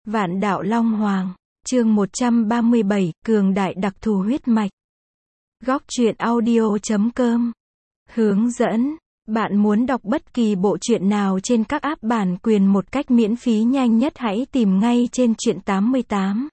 Vạn đạo Long Hoàng, chương 137, cường đại đặc thù huyết mạch. Góc truyện audio.com. Hướng dẫn, bạn muốn đọc bất kỳ bộ truyện nào trên các app bản quyền một cách miễn phí nhanh nhất hãy tìm ngay trên truyện 88.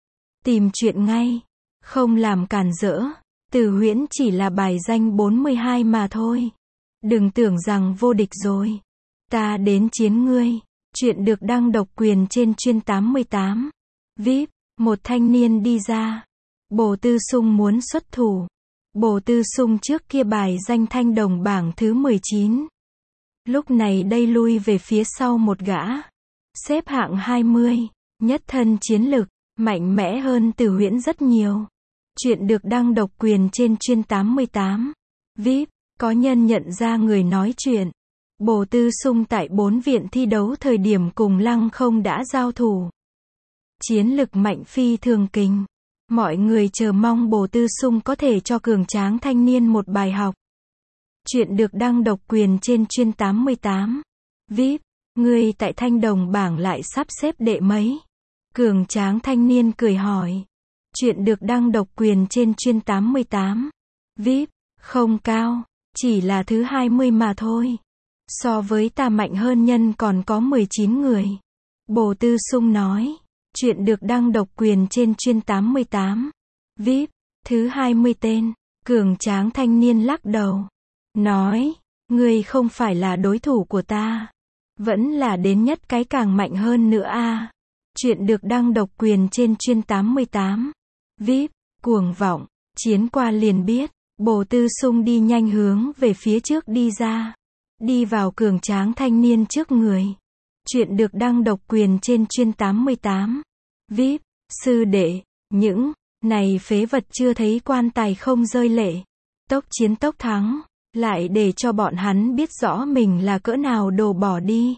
Tìm truyện ngay, không làm cản rỡ, Từ Huyễn chỉ là bài danh 42 mà thôi. Đừng tưởng rằng vô địch rồi. Ta đến chiến ngươi. Chuyện được đăng độc quyền trên chuyên 88. VIP, một thanh niên đi ra. Bồ Tư Sung muốn xuất thủ. Bồ Tư Sung trước kia bài danh thanh đồng bảng thứ 19. Lúc này đây lui về phía sau một gã. Xếp hạng 20, nhất thân chiến lực, mạnh mẽ hơn Từ Huyễn rất nhiều. Chuyện được đăng độc quyền trên chuyên 88. VIP, có nhân nhận ra người nói chuyện. Bồ Tư Sung tại 4 viện thi đấu thời điểm cùng Lăng Không đã giao thủ. Chiến lực mạnh phi thường kình. Mọi người chờ mong Bồ Tư Sung có thể cho cường tráng thanh niên một bài học. Chuyện được đăng độc quyền trên chuyên 88. VIP, người tại thanh đồng bảng lại sắp xếp đệ mấy? Cường tráng thanh niên cười hỏi. Chuyện được đăng độc quyền trên chuyên 88. VIP, không cao, chỉ là thứ 20 mà thôi. So với ta mạnh hơn nhân còn có 19 người. Bồ Tư Sung nói. Chuyện được đăng độc quyền trên chuyên 88. VIP, thứ 20 tên. Cường tráng thanh niên lắc đầu. Nói, ngươi không phải là đối thủ của ta. Vẫn là đến nhất cái càng mạnh hơn nữa a. Chuyện được đăng độc quyền trên chuyên 88. VIP, cuồng vọng, chiến qua liền biết. Bồ Tư Sung đi nhanh hướng về phía trước đi ra. Đi vào cường tráng thanh niên trước người. Chuyện được đăng độc quyền trên chuyên 88. VIP, sư đệ, những này phế vật chưa thấy quan tài không rơi lệ. Tốc chiến tốc thắng, lại để cho bọn hắn biết rõ mình là cỡ nào đồ bỏ đi.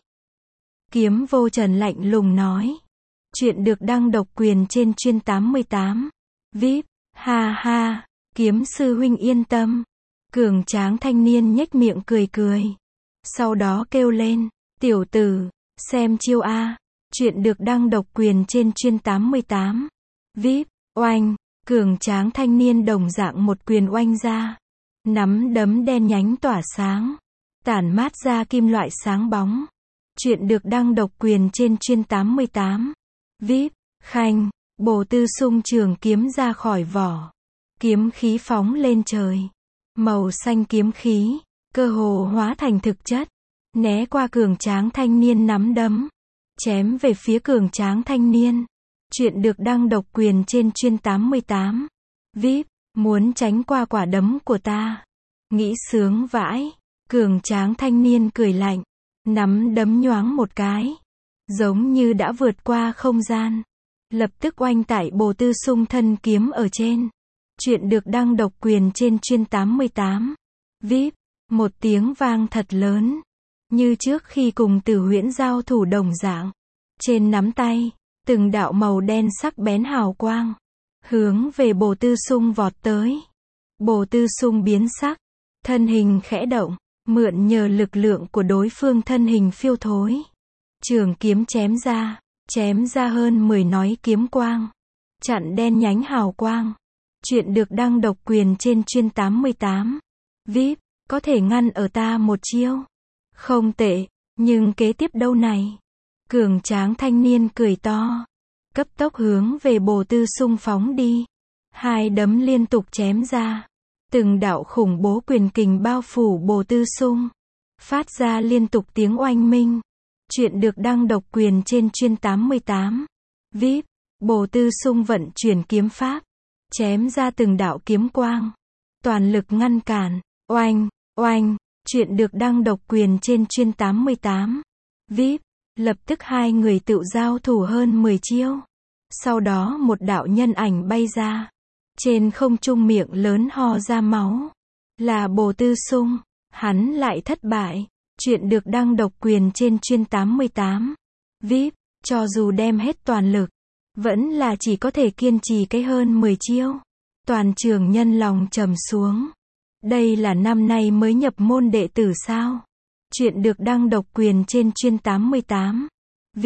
Kiếm Vô Trần lạnh lùng nói. Chuyện được đăng độc quyền trên chuyên 88. VIP, ha ha, kiếm sư huynh yên tâm. Cường tráng thanh niên nhếch miệng cười cười. Sau đó kêu lên, tiểu tử, xem chiêu a. Chuyện được đăng độc quyền trên chuyên 88. VIP, oanh, cường tráng thanh niên đồng dạng một quyền oanh ra. Nắm đấm đen nhánh tỏa sáng, tản mát ra kim loại sáng bóng. Chuyện được đăng độc quyền trên chuyên 88. VIP, khanh, Bồ Tư Sung trường kiếm ra khỏi vỏ. Kiếm khí phóng lên trời. Màu xanh kiếm khí, cơ hồ hóa thành thực chất. Né qua cường tráng thanh niên nắm đấm. Chém về phía cường tráng thanh niên. Chuyện được đăng độc quyền trên chuyên 88. VIP, muốn tránh qua quả đấm của ta. Nghĩ sướng vãi. Cường tráng thanh niên cười lạnh. Nắm đấm nhoáng một cái. Giống như đã vượt qua không gian. Lập tức oanh tại Bồ Tư Sung thân kiếm ở trên. Chuyện được đăng độc quyền trên chuyên 88. VIP, một tiếng vang thật lớn. Như trước khi cùng Từ Huyễn giao thủ đồng dạng. Trên nắm tay, từng đạo màu đen sắc bén hào quang. Hướng về Bồ Tư Sung vọt tới. Bồ Tư Sung biến sắc. Thân hình khẽ động. Mượn nhờ lực lượng của đối phương thân hình phiêu thối. Trường kiếm chém ra. Chém ra hơn 10 nói kiếm quang. Chặn đen nhánh hào quang. Chuyện được đăng độc quyền trên chuyên 88. VIP, có thể ngăn ở ta một chiêu. Không tệ, nhưng kế tiếp đâu này? Cường tráng thanh niên cười to. Cấp tốc hướng về Bồ Tư Sung phóng đi. Hai đấm liên tục chém ra. Từng đạo khủng bố quyền kình bao phủ Bồ Tư Sung. Phát ra liên tục tiếng oanh minh. Chuyện được đăng độc quyền trên chuyên 88. VIP, Bồ Tư Sung vận chuyển kiếm pháp. Chém ra từng đạo kiếm quang. Toàn lực ngăn cản. Oanh, oanh. Chuyện được đăng độc quyền trên chuyên 88. VIP, lập tức hai người tự giao thủ hơn 10 chiêu. Sau đó một đạo nhân ảnh bay ra. Trên không trung miệng lớn ho ra máu. Là Bồ Tư Sung. Hắn lại thất bại. Chuyện được đăng độc quyền trên chuyên 88. VIP, cho dù đem hết toàn lực. Vẫn là chỉ có thể kiên trì cái hơn 10 chiêu. Toàn trường nhân lòng trầm xuống. Đây là năm nay mới nhập môn đệ tử sao? Chuyện được đăng độc quyền trên chuyên 88. VIP,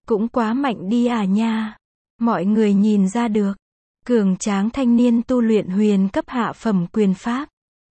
Cũng quá mạnh đi à nha. Mọi người nhìn ra được. Cường tráng thanh niên tu luyện huyền cấp hạ phẩm quyền pháp.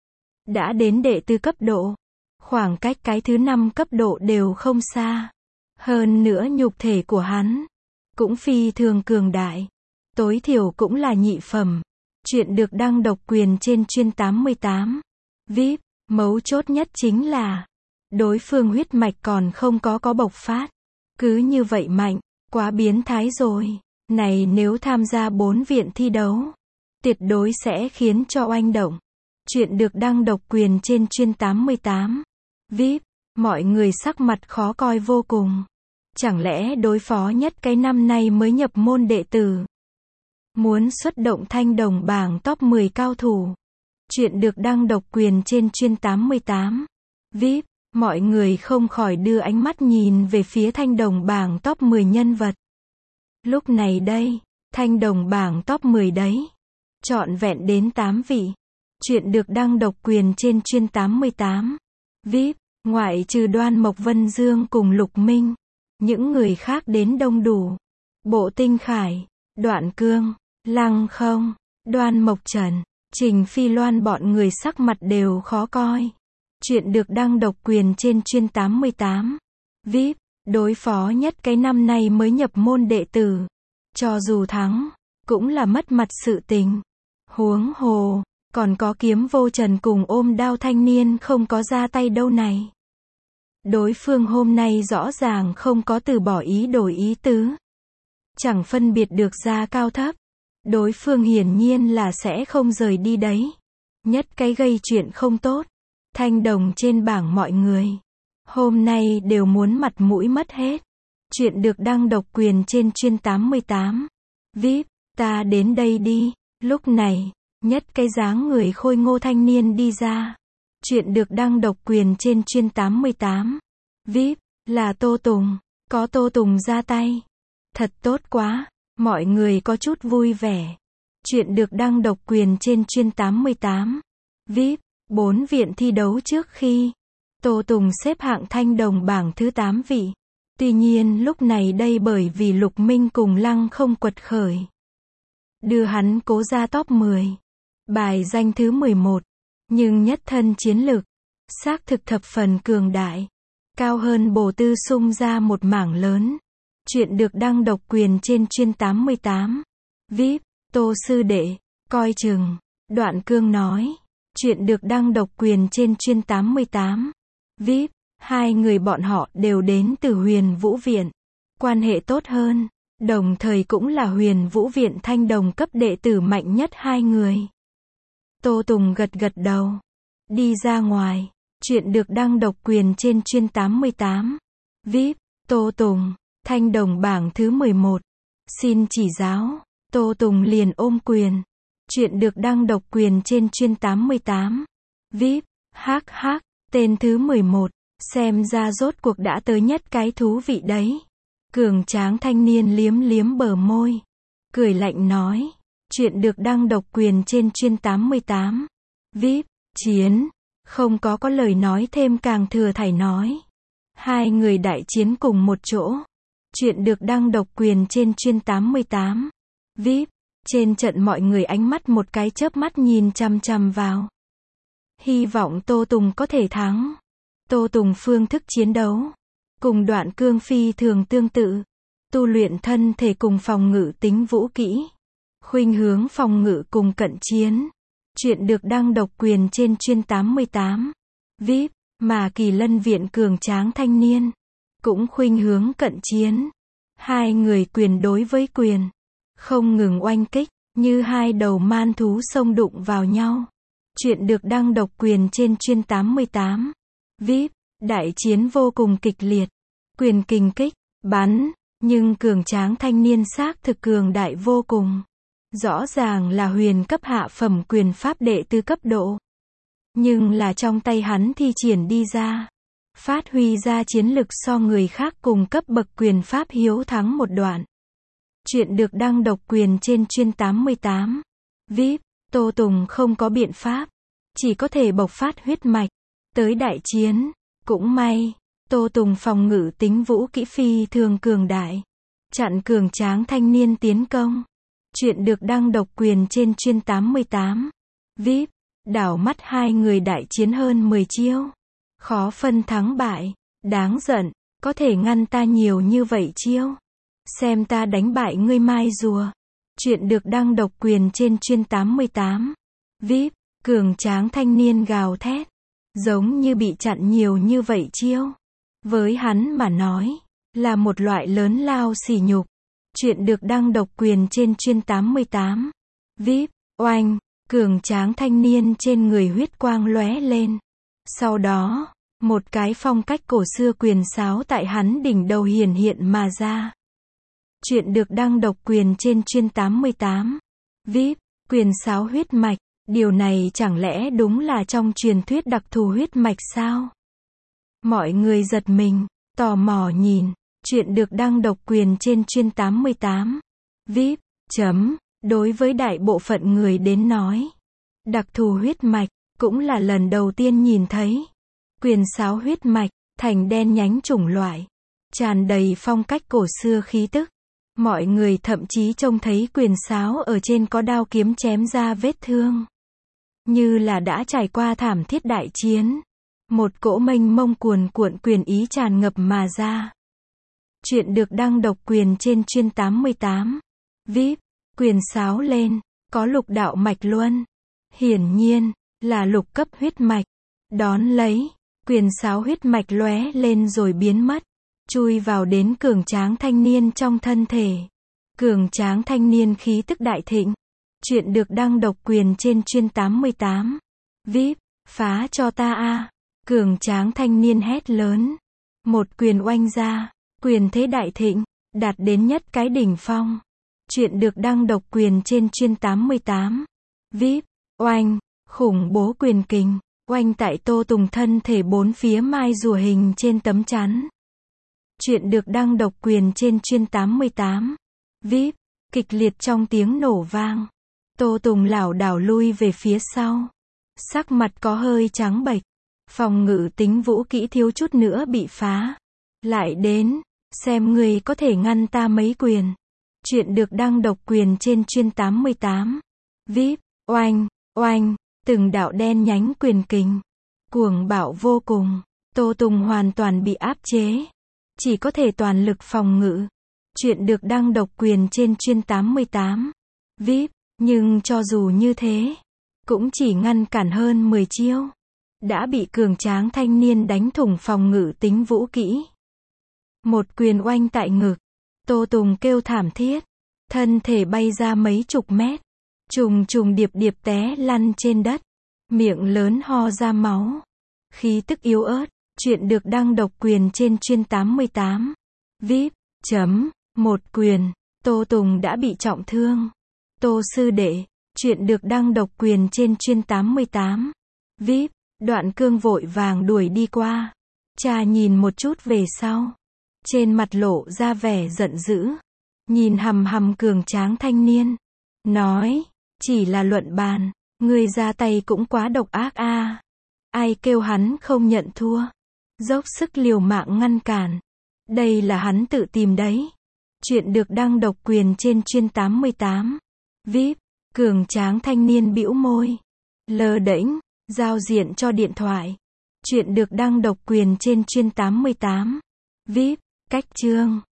Đã đến đệ tứ cấp độ. Khoảng cách cái thứ 5 cấp độ đều không xa. Hơn nữa nhục thể của hắn cũng phi thường cường đại. Tối thiểu cũng là nhị phẩm. Chuyện được đăng độc quyền trên chuyên 88. VIP, mấu chốt nhất chính là đối phương huyết mạch còn không có bộc phát. Cứ như vậy mạnh, quá biến thái rồi. Này nếu tham gia 4 viện thi đấu, tuyệt đối sẽ khiến cho oanh động. Chuyện được đăng độc quyền trên chuyên 88. VIP, mọi người sắc mặt khó coi vô cùng. Chẳng lẽ đối phó nhất cái năm nay mới nhập môn đệ tử, muốn xuất động thanh đồng bảng top 10 cao thủ. Chuyện được đăng độc quyền trên chuyên 88. VIP, mọi người không khỏi đưa ánh mắt nhìn về phía thanh đồng bảng top 10 nhân vật. Lúc này đây, thanh đồng bảng top 10 đấy, trọn vẹn đến 8 vị. Chuyện được đăng độc quyền trên chuyên 88. VIP, ngoại trừ Đoan Mộc Vân Dương cùng Lục Minh, những người khác đến đông đủ. Bộ Tinh Khải, Đoạn Cương, Lăng Không, Đoan Mộc Trần, Trình Phi Loan bọn người sắc mặt đều khó coi. Chuyện được đăng độc quyền trên chuyên 88. VIP, đối phó nhất cái năm nay mới nhập môn đệ tử. Cho dù thắng, cũng là mất mặt sự tình. Huống hồ, còn có Kiếm Vô Trần cùng ôm đao thanh niên không có ra tay đâu này. Đối phương hôm nay rõ ràng không có từ bỏ ý đổi ý tứ. Chẳng phân biệt được ra cao thấp. Đối phương hiển nhiên là sẽ không rời đi đấy. Nhất cái gây chuyện không tốt. Thanh đồng trên bảng mọi người hôm nay đều muốn mặt mũi mất hết. Chuyện được đăng độc quyền trên chuyên 88. VIP, ta đến đây đi. Lúc này, nhất cái dáng người khôi ngô thanh niên đi ra. Chuyện được đăng độc quyền trên chuyên 88. VIP, là Tô Tùng. Có Tô Tùng ra tay. Thật tốt quá. Mọi người có chút vui vẻ. Chuyện được đăng độc quyền trên chuyên 88. VIP, 4 viện thi đấu trước khi Tô Tùng xếp hạng thanh đồng bảng thứ 8 vị. Tuy nhiên lúc này đây bởi vì Lục Minh cùng Lăng Không quật khởi, đưa hắn cố ra top 10. Bài danh thứ 11. Nhưng nhất thân chiến lực, xác thực thập phần cường đại. Cao hơn Bồ Tư Sung ra một mảng lớn. Chuyện được đăng độc quyền trên chuyên 88. VIP, Tô sư đệ, coi chừng. Đoạn Cương nói. Chuyện được đăng độc quyền trên chuyên 88. VIP, hai người bọn họ đều đến từ Huyền Vũ Viện. Quan hệ tốt hơn, đồng thời cũng là Huyền Vũ Viện thanh đồng cấp đệ tử mạnh nhất hai người. Tô Tùng gật gật đầu. Đi ra ngoài. Chuyện được đăng độc quyền trên chuyên 88. VIP, Tô Tùng, thanh đồng bảng thứ 11. Xin chỉ giáo. Tô Tùng liền ôm quyền. Chuyện được đăng độc quyền trên chuyên 88. VIP, hắc, tên thứ 11. Xem ra rốt cuộc đã tới nhất cái thú vị đấy. Cường tráng thanh niên liếm liếm bờ môi. Cười lạnh nói. Chuyện được đăng độc quyền trên chuyên 88. VIP, chiến. Không có lời nói thêm càng thừa thảy nói. Hai người đại chiến cùng một chỗ. Chuyện được đăng độc quyền trên chuyên 88. VIP, trên trận mọi người ánh mắt một cái chớp mắt nhìn chằm chằm vào. Hy vọng Tô Tùng có thể thắng. Tô Tùng phương thức chiến đấu cùng Đoạn Cương phi thường tương tự. Tu luyện thân thể cùng phòng ngự tính vũ kỹ. Khuynh hướng phòng ngự cùng cận chiến. Chuyện được đăng độc quyền trên chuyên 88. VIP, mà Kỳ Lân Viện cường tráng thanh niên cũng khuynh hướng cận chiến. Hai người quyền đối với quyền, không ngừng oanh kích, như hai đầu man thú xông đụng vào nhau. Chuyện được đăng độc quyền trên chuyên 88. VIP, đại chiến vô cùng kịch liệt. Quyền kình kích, bắn, nhưng cường tráng thanh niên xác thực cường đại vô cùng. Rõ ràng là huyền cấp hạ phẩm quyền pháp đệ tứ cấp độ. Nhưng là trong tay hắn thi triển đi ra, phát huy ra chiến lực so người khác cùng cấp bậc quyền pháp hiếu thắng một đoạn. Chuyện được đăng độc quyền trên chuyên 88. VIP, Tô Tùng không có biện pháp, chỉ có thể bộc phát huyết mạch. Tới đại chiến, cũng may, Tô Tùng phòng ngự tính vũ kỹ phi thường cường đại. chặn cường tráng thanh niên tiến công. Chuyện được đăng độc quyền trên chuyên 88. VIP, đảo mắt hai người đại chiến hơn 10 chiêu. Khó phân thắng bại, đáng giận, có thể ngăn ta nhiều như vậy chiêu. Xem ta đánh bại ngươi mai rùa. Chuyện được đăng độc quyền trên chuyên 88. VIP, cường tráng thanh niên gào thét. Giống như bị chặn nhiều như vậy chiêu. Với hắn mà nói, là một loại lớn lao sỉ nhục. Chuyện được đăng độc quyền trên chuyên 88. VIP, oanh, cường tráng thanh niên trên người huyết quang lóe lên. Sau đó, một cái phong cách cổ xưa quyền sáo tại hắn đỉnh đầu hiển hiện mà ra. Chuyện được đăng độc quyền trên chuyên 88. VIP, quyền sáo huyết mạch. Điều này chẳng lẽ đúng là trong truyền thuyết đặc thù huyết mạch sao? Mọi người giật mình, tò mò nhìn. Chuyện được đăng độc quyền trên chuyên 88. VIP, đối với đại bộ phận người đến nói. Đặc thù huyết mạch, cũng là lần đầu tiên nhìn thấy. Quyền sáo huyết mạch, thành đen nhánh chủng loại. Tràn đầy phong cách cổ xưa khí tức. Mọi người thậm chí trông thấy quyền sáo ở trên có đao kiếm chém ra vết thương. Như là đã trải qua thảm thiết đại chiến. Một cỗ mênh mông cuồn cuộn quyền ý tràn ngập mà ra. Chuyện được đăng độc quyền trên chuyên 88. VIP, quyền sáo lên, có lục đạo mạch luân. Hiển nhiên, là lục cấp huyết mạch. Đón lấy, quyền sáo huyết mạch lóe lên rồi biến mất. Chui vào đến cường tráng thanh niên trong thân thể. Cường tráng thanh niên khí tức đại thịnh. Chuyện được đăng độc quyền trên chuyên 88. VIP, phá cho ta a. Cường tráng thanh niên hét lớn. Một quyền oanh ra, quyền thế đại thịnh, đạt đến nhất cái đỉnh phong. Chuyện được đăng độc quyền trên chuyên 88. VIP, oanh, khủng bố quyền kình, oanh tại Tô Tùng thân thể bốn phía mai rùa hình trên tấm chắn. Chuyện được đăng độc quyền trên chuyên 88. VIP, kịch liệt trong tiếng nổ vang. Tô Tùng lảo đảo lui về phía sau. Sắc mặt có hơi trắng bệch. Phòng ngự tính vũ kỹ thiếu chút nữa bị phá. Lại đến, xem người có thể ngăn ta mấy quyền. Chuyện được đăng độc quyền trên chuyên 88. VIP, oanh, oanh, từng đạo đen nhánh quyền kình. Cuồng bạo vô cùng. Tô Tùng hoàn toàn bị áp chế. Chỉ có thể toàn lực phòng ngự. Chuyện được đăng độc quyền trên chuyên 88. VIP, nhưng cho dù như thế, cũng chỉ ngăn cản hơn 10 chiêu. Đã bị cường tráng thanh niên đánh thủng phòng ngự tính vũ kỹ. Một quyền oanh tại ngực. Tô Tùng kêu thảm thiết. Thân thể bay ra mấy chục mét. Trùng trùng điệp điệp té lăn trên đất. Miệng lớn ho ra máu. Khí tức yếu ớt. Chuyện được đăng độc quyền trên chuyên 88. VIP, một quyền. Tô Tùng đã bị trọng thương. Tô sư đệ. Chuyện được đăng độc quyền trên chuyên 88. VIP, Đoạn Cương vội vàng đuổi đi qua. Cha nhìn một chút về sau. Trên mặt lộ ra vẻ giận dữ. Nhìn hằm hằm cường tráng thanh niên. Nói, chỉ là luận bàn, ngươi ra tay cũng quá độc ác a. Ai kêu hắn không nhận thua. Dốc sức liều mạng ngăn cản. Đây là hắn tự tìm đấy. Chuyện được đăng độc quyền trên chuyên 88. VIP, cường tráng thanh niên bĩu môi. Lơ đễnh, giao diện cho điện thoại. Chuyện được đăng độc quyền trên chuyên 88. VIP, cách chương.